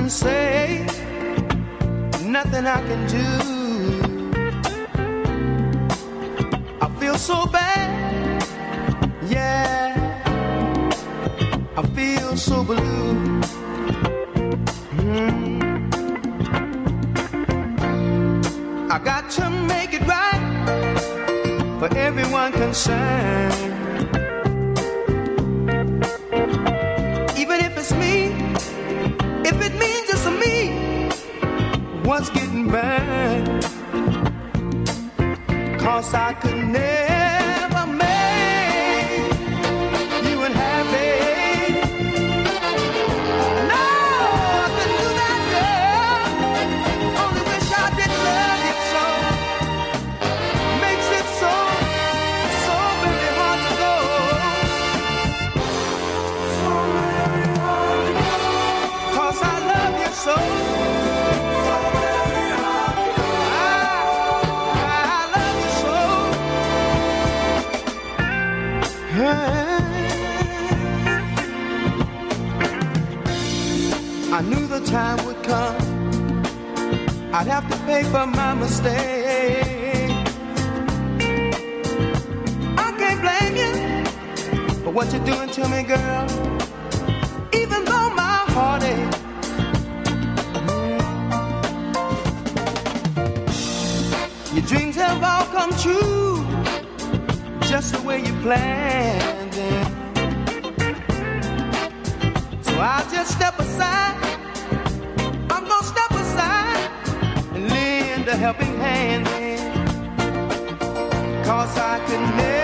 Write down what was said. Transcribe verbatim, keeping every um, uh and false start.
can say, nothing I can do. I feel so bad, yeah, I feel so blue. Mm. I got to make it right for everyone concerned. Even if it's me, if it means just me, what's getting burned? Cause I could never make you unhappy. No, I couldn't do that, girl. Only wish I didn't love you so. Makes it so, so very hard to go. So very hard to go. Cause I love you so. I knew the time would come I'd have to pay for my mistake. I can't blame you for what you're doing to me, girl. Even though my heart aches, your dreams have all come true, just the way you planned them. So I'll just step aside. I'm gonna step aside and lend a helping hand in. Cause I can never